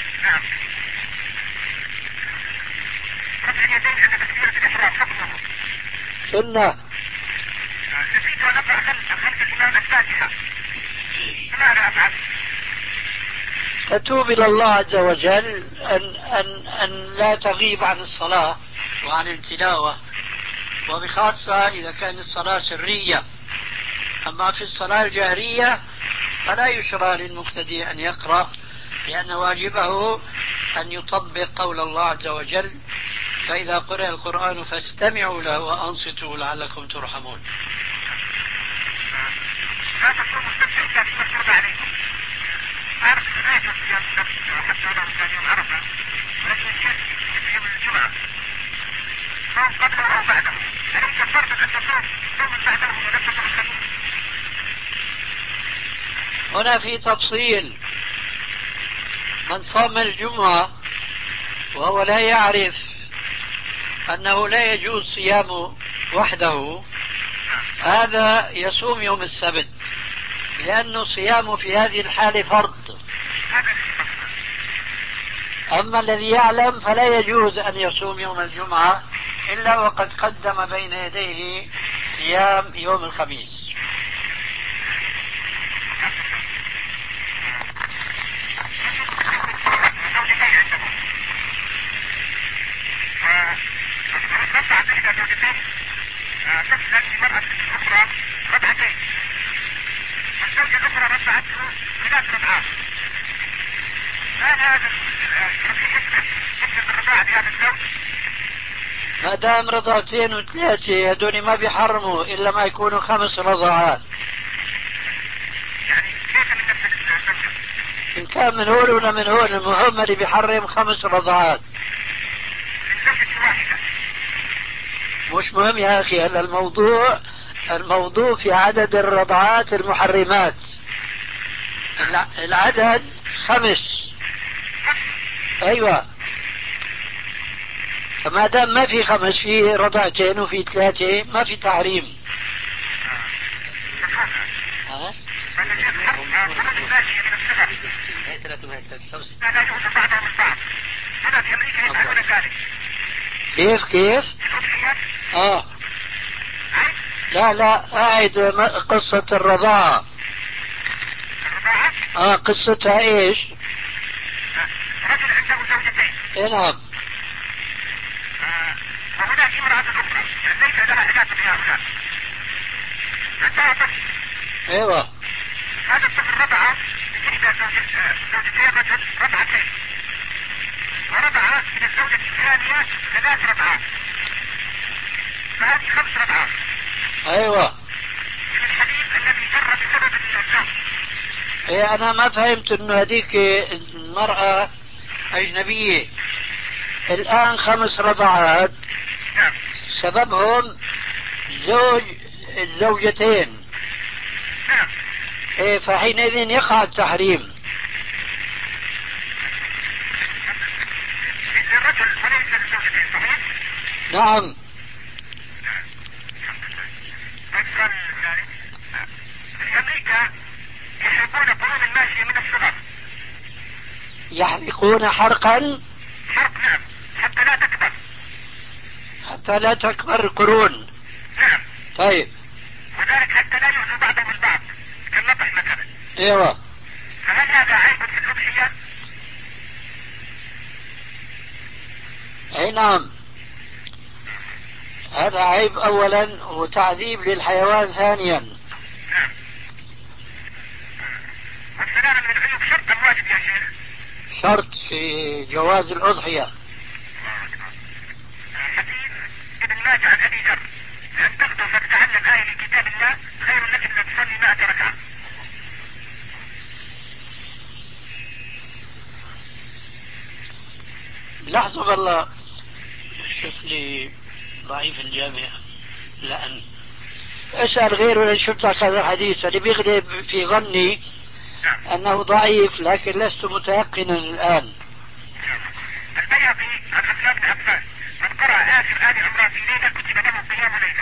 رفع اليدين عند تكبيرة الإحرام حكمه سنة. نسيت أن أقرأ خلف الإمام الفاتحة، فماذا أفعل؟ تتوب إلى الله عز وجل أن, أن, أن لا تغيب عن الصلاة وعن التلاوة، وبخاصة إذا كانت الصلاة سرية. أما في الصلاة الجهرية فلا يشرع للمقتدي أن يقرأ، لأن واجبه أن يطبق قول الله عز وجل: فإذا قرأ القرآن فاستمعوا له وأنصتوا لعلكم ترحمون. لا تصوم السبت إلا في مفروض عليكم. أعرف أن لا يجوز صيام السبت حتى ولو كان يوم عرفة، ولكن يجوز في يوم الجمعة صوم قبله أو بعده. أليس فرض أن تصوم صوم بعده ونفسه الخميس؟ هنا في تفصيل. من صام الجمعة وهو لا يعرف أنه لا يجوز صيامه وحده، هذا يصوم يوم السبت، لأنه صيامه في هذه الحالة فرض. أما الذي يعلم فلا يجوز أن يصوم يوم الجمعة إلا وقد قدم بين يديه صيام يوم الخميس. تسلم لمرأة أخرى ربعتين والزوجة الأخرى ربعته ثلاث ربعات. هل هذا في حكمة حكمة الرضاعة لهذا الزوج؟ ما دام رضعتين وثلاثة هذول ما بيحرموا إلا ما يكونوا خمس رضعات. يعني كيف من نفس الزوجة؟ إن كان من هون ولا من هون، المهم اللي بيحرم خمس رضعات. الزوجة واحدة. مش مهم يا أخي، هلا الموضوع الموضوع في عدد الرضعات المحرمات. العدد خمس. أيوة. فما دام ما في خمس، في رضعتين وفي ثلاثة، ما في تحريم. ها؟ هنا في امريكا يفعلون ذلك. كيف كيف؟ اه لا لا قاعد قصة الرضاعة. الرضاعة؟ اه قصتها ايش؟ رجل عنده زوجتين. ايه نعم. آه. وهناك امرأة اخرى ليس لها علاقة بهؤلاء. عندها طفل. ايوه. هذا الطفل رضع من احدى زوجتي الرجل رضعتين. ورضع من الزوجة الثانية ثلاث رضعات. فهذه خمس رضعات. ايوه. من الحليب الذي جر بسبب الزوج. ايه انا ما فهمت انه هذيك المرأة اجنبية. الان خمس رضعات. نعم. سببهم زوج الزوجتين. نعم. ايه فحينئذ يقع التحريم. للرجل وليس للزوجتين صحيح؟ نعم. السؤال الثاني في امريكا يحرقون قرون الماشية من الصغر. يحرقون حرقا. حرق نعم حتى لا تكبر. حتى لا تكبر القرون. نعم. طيب. وذلك حتى لا يؤذوا بعضهم البعض كالنطح مثلا. ايوه. فهل هذا عيب في الأضحية؟ اي نعم. هذا عيب اولا وتعذيب للحيوان ثانيا. نعم. والسلامة من العيوب شرط أم واجب يا شيخ؟ شرط في جواز الأضحية. حديث ابن ماجه عن أبي ذر أن تغدو فتتعلم آية من كتاب الله خير لك من أن تصلي مائة ركعة. لحظة والله شوف لي ضعيف الجامع. لأن اسأل غيره لأن شفت لك هذا الحديث اللي بيغلب في ظني أنه ضعيف لكن لست متيقنا الآن. البيهقي عن عثمان بن عفان من قرأ آخر آل عمران في ليلة كتب له قيام ليلة.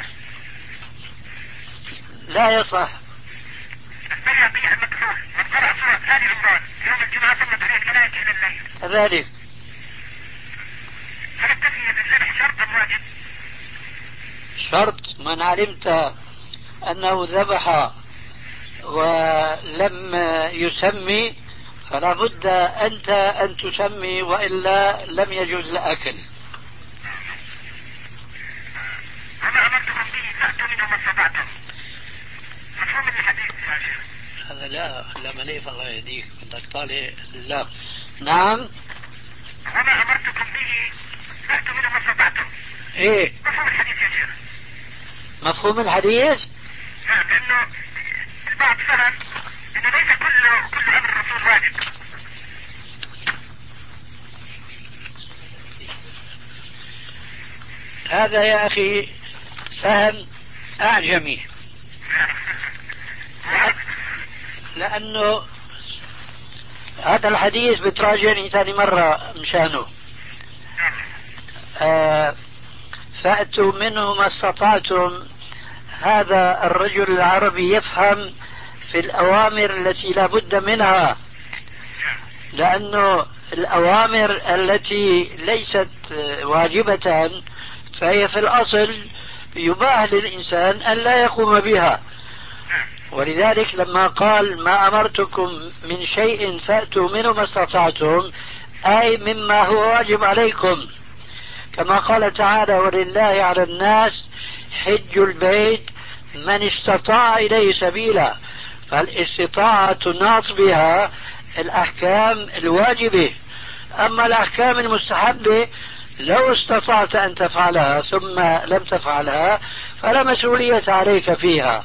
لا يصح. البيهقي عن مكحول من قرأ سورة آل عمران يوم الجمعة صلت عليه الملائكة إلى الليل. كذلك. هل التسمية بالذبح شرط أم واجب؟ شرط. من علمت أنه ذبح ولم يسمي فلا بد أنت أن تسمي وإلا لم يجوز الأكل. وما أمرتكم به فأتوا منه ما استطعتم. مفهوم الحديث يا شيخ؟ هذا لا لا مليف الله يهديك بدك طالع. لا. نعم. وما أمرتكم به فأتوا منه ما استطعتم. ايه مفهوم الحديث يا شيخ؟ مفهوم الحديث. نعم لأنه البعض فهم إنه ليس كل كل أمر الرسول واجب. هذا يا أخي فهم أعجمي. لأنه هذا الحديث بتراجعني ثاني مرة مشانه. آه فأتوا منه ما استطعتم. هذا الرجل العربي يفهم في الأوامر التي لا بد منها. لأنه الأوامر التي ليست واجبة فهي في الأصل يباح للإنسان أن لا يقوم بها. ولذلك لما قال ما أمرتكم من شيء فأتوا منه ما استطعتم أي مما هو واجب عليكم. كما قال تعالى ولله على الناس حج البيت من استطاع إليه سبيلا. فالاستطاعة تناط بها الأحكام الواجبة. أما الأحكام المستحبة لو استطعت أن تفعلها ثم لم تفعلها فلا مسؤولية عليك فيها.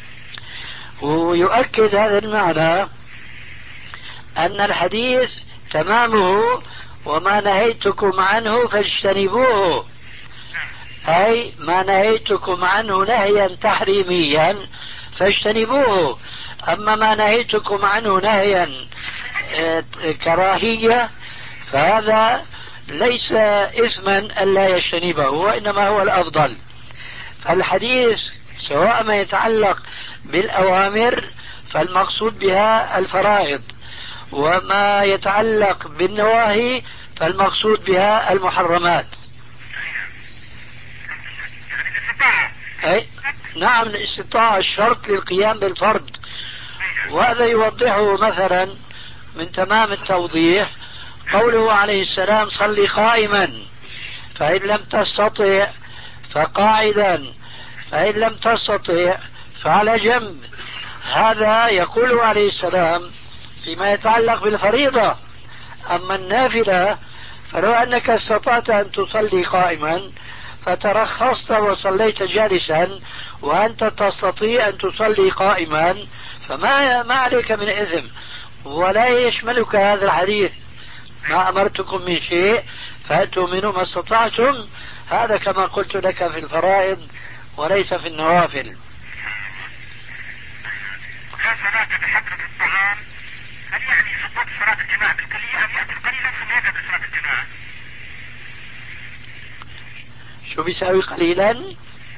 ويؤكد هذا المعنى أن الحديث تمامه وما نهيتكم عنه فاجتنبوه. أي ما نهيتكم عنه نهيا تحريميا فاجتنبوه. أما ما نهيتكم عنه نهيا كراهية فهذا ليس إثما ألا يجتنبه وإنما هو الأفضل. فالحديث سواء ما يتعلق بالأوامر فالمقصود بها الفرائض وما يتعلق بالنواهي فالمقصود بها المحرمات. أي نعم، الاستطاعة الشرط للقيام بالفرض، وهذا يوضحه مثلا من تمام التوضيح قوله عليه السلام صلي قائما، فإن لم تستطع فقاعدا، فإن لم تستطع فعلى جنب. هذا يقول عليه السلام فيما يتعلق بالفريضة. أما النافلة فلو أنك استطعت أن تصلي قائما فترخصت وصليت جالسا وأنت تستطيع أن تصلي قائما فما ما عليك من إثم، ولا يشملك هذا الحديث ما أمرتكم من شيء فأتوا منه ما استطعتم. هذا كما قلت لك في الفرائض وليس في النوافل. لا صلاة بحضرة الطعام، هل يعني سقوط صلاة الجماعة بالكلية أم يأكل قليلا ثم يذهب لصلاة الجماعة؟ شو بيساوي قليلا؟ يعني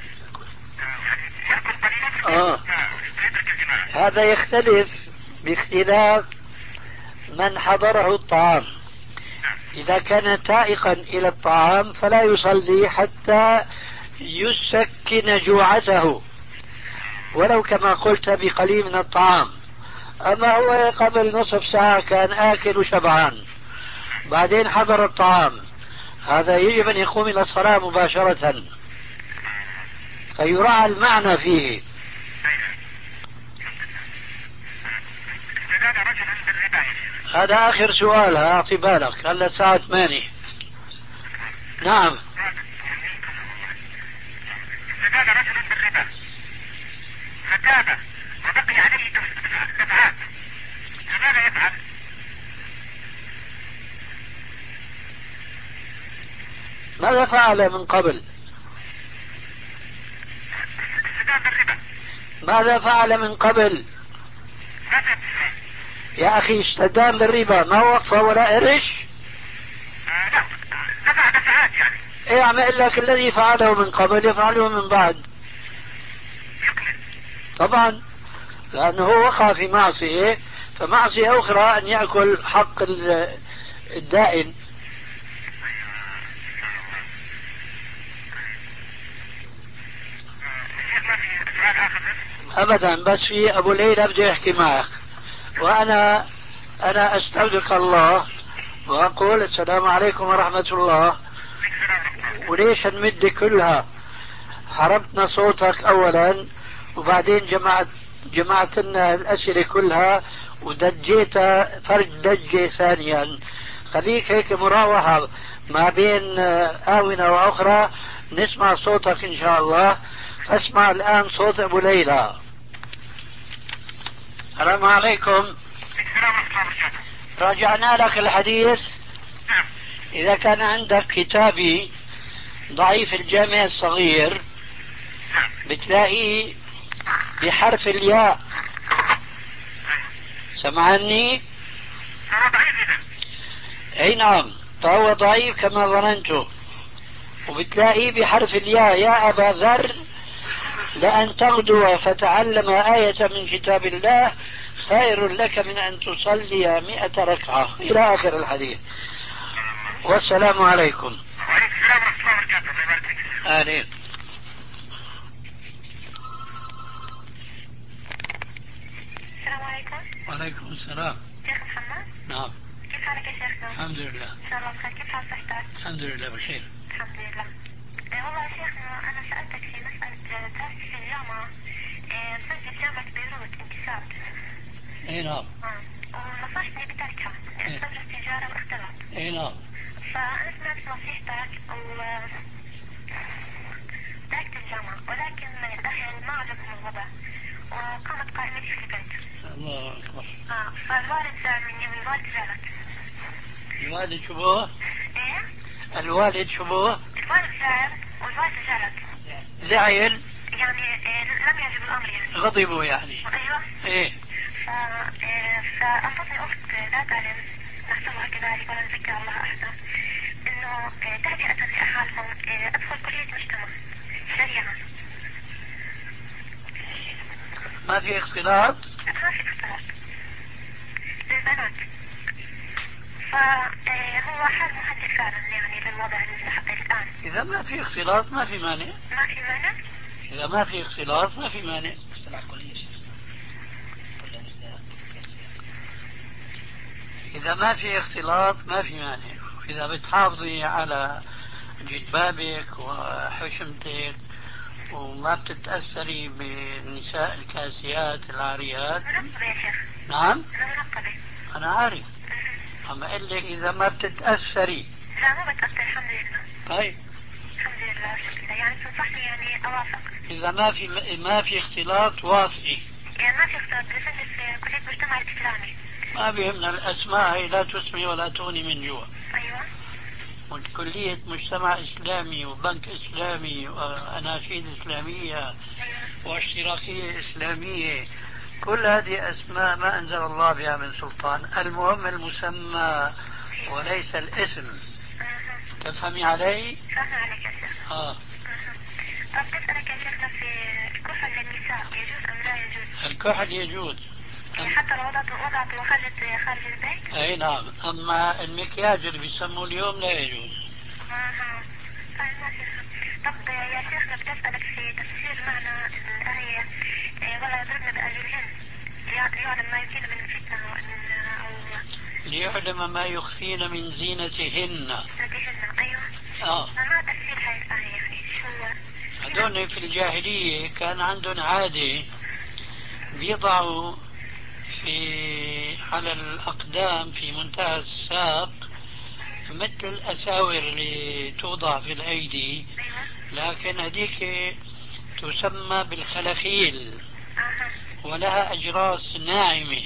يأكل قليلا ثم آه. يدرك الجماعة. هذا يختلف باختلاف من حضره الطعام. إذا كان تائقا إلى الطعام فلا يصلي حتى يسكن جوعته ولو كما قلت بقليل من الطعام. أما هو قبل نصف ساعة كان آكل وشبعان بعدين حضر الطعام، هذا يجب أن يقوم إلى الصلاة مباشرة، فيراعى المعنى فيه. هذا آخر سؤال، أعطي بالك هلا الساعة ثمانية. نعم. استزاد رجل بالربا فتاب وبقي عليه دفعات، فماذا يفعل؟ ماذا فعل من قبل؟ استزاد بالربا. ماذا فعل من قبل؟ يا أخي استدام بالربا ما وقفه ولا قرش؟ آه لا، دفع دفعات يعني. ايه عم اقول لك الذي فعله من قبل يفعله من بعد. طبعا لأنه هو وقع في معصية، فمعصية أخرى أن يأكل حق الدائن. أبدا، بس في أبو ليلى بده يحكي معك، وأنا أنا أستودعك الله وأقول السلام عليكم ورحمة الله. وليش نمد كلها؟ حرمتنا صوتك أولا وبعدين جمعت جمعت لنا الأسئلة كلها ودجيتها فرج دجة ثانيا. خليك هيك مراوحة ما بين آونة وأخرى نسمع صوتك إن شاء الله. فاسمع الآن صوت أبو ليلى. السلام عليكم. راجعنا لك الحديث. إذا كان عندك كتابي ضعيف الجامع الصغير بتلاقيه بحرف الياء. سمعني؟ اي نعم، فهو ضعيف كما ظننته، وبتلاقيه بحرف الياء. يا أبا ذر لأن تغدو فتعلم آية من كتاب الله خير لك من أن تصلي مئة ركعة إلى آخر الحديث. والسلام عليكم. آمين. السلام عليكم. وعليكم السلام. شيخ محمد. نعم. كيف حالك يا شيخنا؟ الحمد لله. ان شاء الله بخير. كيف حال صحتك؟ الحمد لله بخير. الحمد لله. إيه والله يا شيخنا انا سألتك في مسألة دراستي في الجامعة. إيه مسجل جامعة بيروت انتساب. اي نعم. اه ونصحتني بتركها لأن بدرس تجارة واختلاط. اي نعم. فأنا سمعت نصيحتك و تركت الجامعة، ولكن الأهل ما عجبهم الوضع وقامت قائمتي في البيت. الله أكبر. اه فالوالد زعل مني والوالد زعلت. الوالد شبوه؟ ايه؟ الوالد شبوه؟ الوالد زعل والوالد زعلت. زعل؟ يعني إيه لم يعجب الأمر يعني. غضبوا يعني. ايوه. ايه. ف إيه فأنصتني أخت لا تعلم نحسبها كذلك ولا نذكر الله أحسن إنه إيه تهدئة لأحوالهم إيه أدخل كلية مجتمع شريعة. ما في اختلاط؟ ما في اختلاط للبنات. ف فهو حال محدد فعلا يعني للوضع المستحق الآن. إذا ما في اختلاط ما في مانع. ما في مانع؟ إذا ما في اختلاط ما في مانع. إذا ما في اختلاط ما في مانع. إذا بتحافظي على جلبابك وحشمتك وما بتتأثري بالنساء الكاسيات العاريات. منقبة يا شيخ. نعم؟ أنا منقبة. أنا عارف. أم أقول لك إذا ما بتتأثري. لا ما بتأثر الحمد لله. طيب. الحمد لله شكرا. يعني تنصحني يعني أوافق. إذا ما في ما في اختلاط وافقي. يعني ما في اختلاط بسجل في كلية المجتمع الإسلامي. ما بيهمنا الأسماء هي لا تسمي ولا تغني من جوا. أيوة. كلية مجتمع إسلامي وبنك إسلامي وأناشيد إسلامية. أيوة. واشتراكية إسلامية، كل هذه أسماء ما أنزل الله بها من سلطان. المهم المسمى وليس الاسم. أه. تفهمي علي؟ فاهم عليك يا شيخ. آه. أه. طب تسألك يا شيخنا في الكحل للنساء يجوز أم لا يجوز؟ الكحل يجوز. يعني حتى لو وضعت وضعت وخرجت خارج البيت؟ أي نعم. أما المكياج اللي بيسموه اليوم لا يجوز. اها. طب يا شيخنا بتسألك في تفسير معنى الآية ولا يضربن بأرجلهن ليعلم ما يكين من فتنة أو ليعلم ما يخفين من زينتهن. زينتهن. أيوة. آه. ما تفسير هاي الآية يعني شو؟ هذول في الجاهلية كان عندهم عادة بيضعوا في على الأقدام في منتهى الساق مثل الأساور اللي توضع في الأيدي، لكن هذيك تسمى بالخلخيل ولها أجراس ناعمة.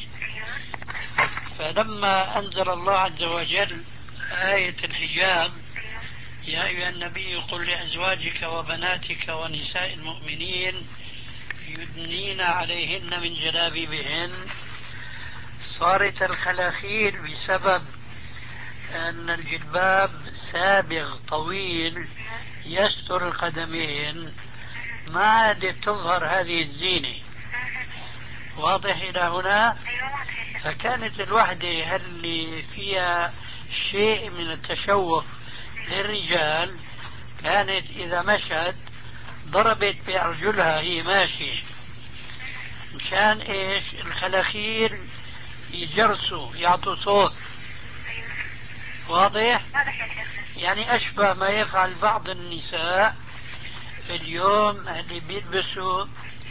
فلما أنزل الله عز وجل آية الحجاب يا أيها النبي قل لأزواجك وبناتك ونساء المؤمنين يدنين عليهن من جلابيبهن، صارت الخلاخيل بسبب أن الجلباب سابغ طويل يستر القدمين ما عادت تظهر هذه الزينة. واضح إلى هنا؟ فكانت الوحدة اللي فيها شيء من التشوف للرجال كانت إذا مشت ضربت بأرجلها هي ماشية مشان إيش؟ الخلاخيل يجرسوا يعطوا صوت. واضح؟ يعني أشبه ما يفعل بعض النساء اليوم اللي بيلبسوا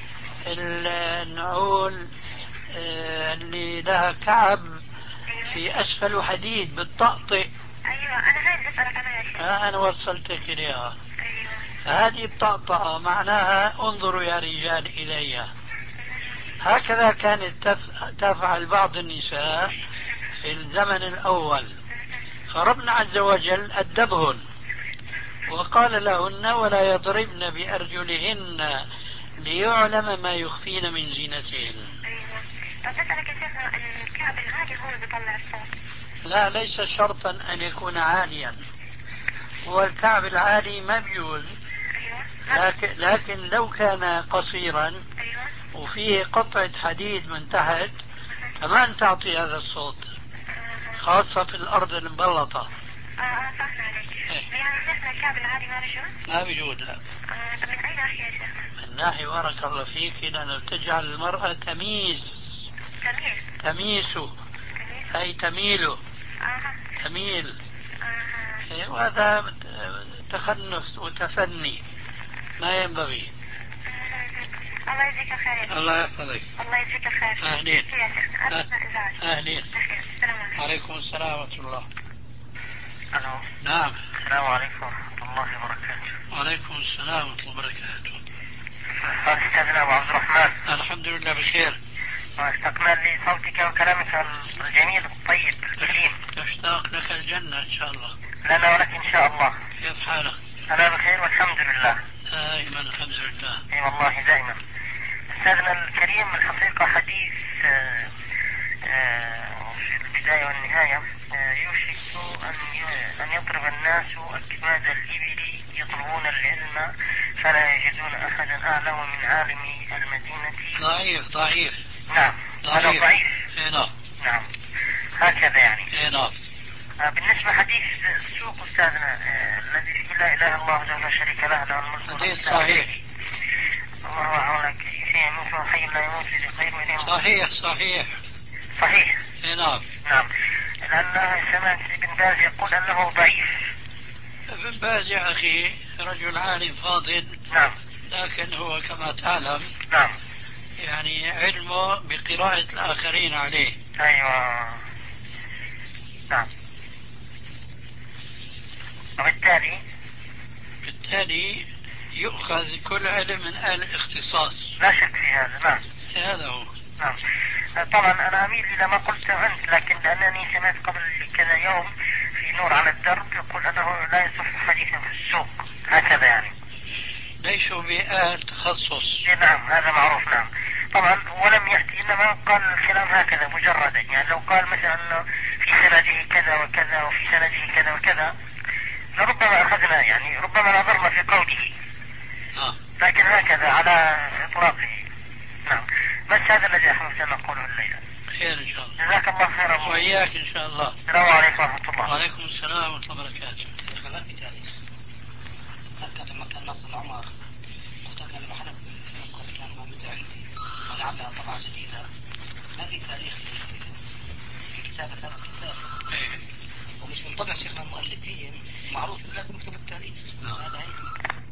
النعول اللي لها كعب في أسفل حديد بالطقطق. أيوة أنا هاي بسألك عنها. أنا وصلتك إليها. أيوة. فهذه الطقطقة معناها انظروا يا رجال إليها. هكذا كانت تف... تفعل بعض النساء في الزمن الأول، فربنا عز وجل أدبهن وقال لهن ولا يضربن بأرجلهن ليعلم ما يخفين من زينتهن. أيوة. طب أسألك يا شيخنا الكعب العالي هو اللي بيطلع الصوت؟ لا ليس شرطا أن يكون عاليا، هو الكعب العالي ما بيجوز. لكن, لكن لو كان قصيرا وفيه قطعة حديد من تحت كمان تعطي هذا الصوت، خاصة في الأرض المبلطة. اه اه فهمت عليك. يعني شيخنا الكعب العالي ما بيجوز؟ ما بيجوز لا. آه طب من أي ناحية يا شيخنا؟ من ناحية بارك الله فيك لأنه تجعل المرأة تميس. تميس. تميسه أي تميله. آه. تميل. آه. وهذا تخنث وتفني ما ينبغي. الله يجزيك خير. الله يحفظك. الله يجزيك خير. أهلين. أهلين. أهلين. السلام عليكم. عليكم السلام ورحمة الله. ألو. نعم. السلام عليكم ورحمة الله وبركاته. وعليكم السلام ورحمة الله وبركاته. أستاذنا أبو عبد الرحمن. الحمد لله بخير. واستقبال لصوتك وكلامك الجميل الطيب الكريم. تشتاق لك الجنة إن شاء الله. لنا ولك إن شاء الله. كيف حالك؟ أنا بخير والحمد لله. دائما الحمد لله. اي والله دائما. استاذنا الكريم الحقيقة حديث آآ آآ في البداية والنهاية يوشك أن أن يضرب الناس أكباد الإبل يطلبون العلم فلا يجدون أحدا أعلم من عالم المدينة. ضعيف ضعيف. نعم. ضعيف. هذا ضعيف. اي نعم. نعم. هكذا يعني. اي نعم. بالنسبة حديث السوق أستاذنا الذي فيه لا إله الله وحده لا شريك له له الملك حديث صحيح. الله أعلم شيء من حي لا يموت بخير من صحيح صحيح صحيح. نعم نعم. لأن سمعت ابن باز يقول أنه ضعيف. ابن باز يا أخي رجل عالم فاضل. نعم. لكن هو كما تعلم نعم يعني علمه بقراءة الآخرين عليه. أيوة نعم. وبالتالي بالتالي يؤخذ كل علم من أهل الاختصاص. لا شك في هذا. نعم هذا هو. نعم. طبعا أنا أميل إلى ما قلته أنت، لكن لأنني سمعت قبل كذا يوم في نور على الدرب يقول أنه لا يصح حديثا في السوق هكذا يعني. ليسوا بأهل تخصص. نعم هذا معروف. نعم طبعا ولم يأتي إنما قال الكلام هكذا مجردا، يعني لو قال مثلا أنه في سنده كذا وكذا وفي سنده كذا وكذا لربما أخذنا يعني ربما نظرنا في قوله. آه. لكن هكذا على إطلاقه. نعم بس هذا الذي أحببت أن أقوله الليلة. خير إن شاء الله. جزاك الله خيرا. وإياك إن شاء الله. السلام عليكم ورحمة الله. وعليكم السلام ورحمة الله وبركاته. ما في تاريخ. أذكر لما كان ناصر العمر افتكر لما حدث في النسخة اللي كان موجودة عندي ولعلها طبعة جديدة ما في تاريخ في كتابة هذا الكتاب. ومش من طبع شيخنا المؤلفين معروف لازم يكتب التاريخ. هذا هيك.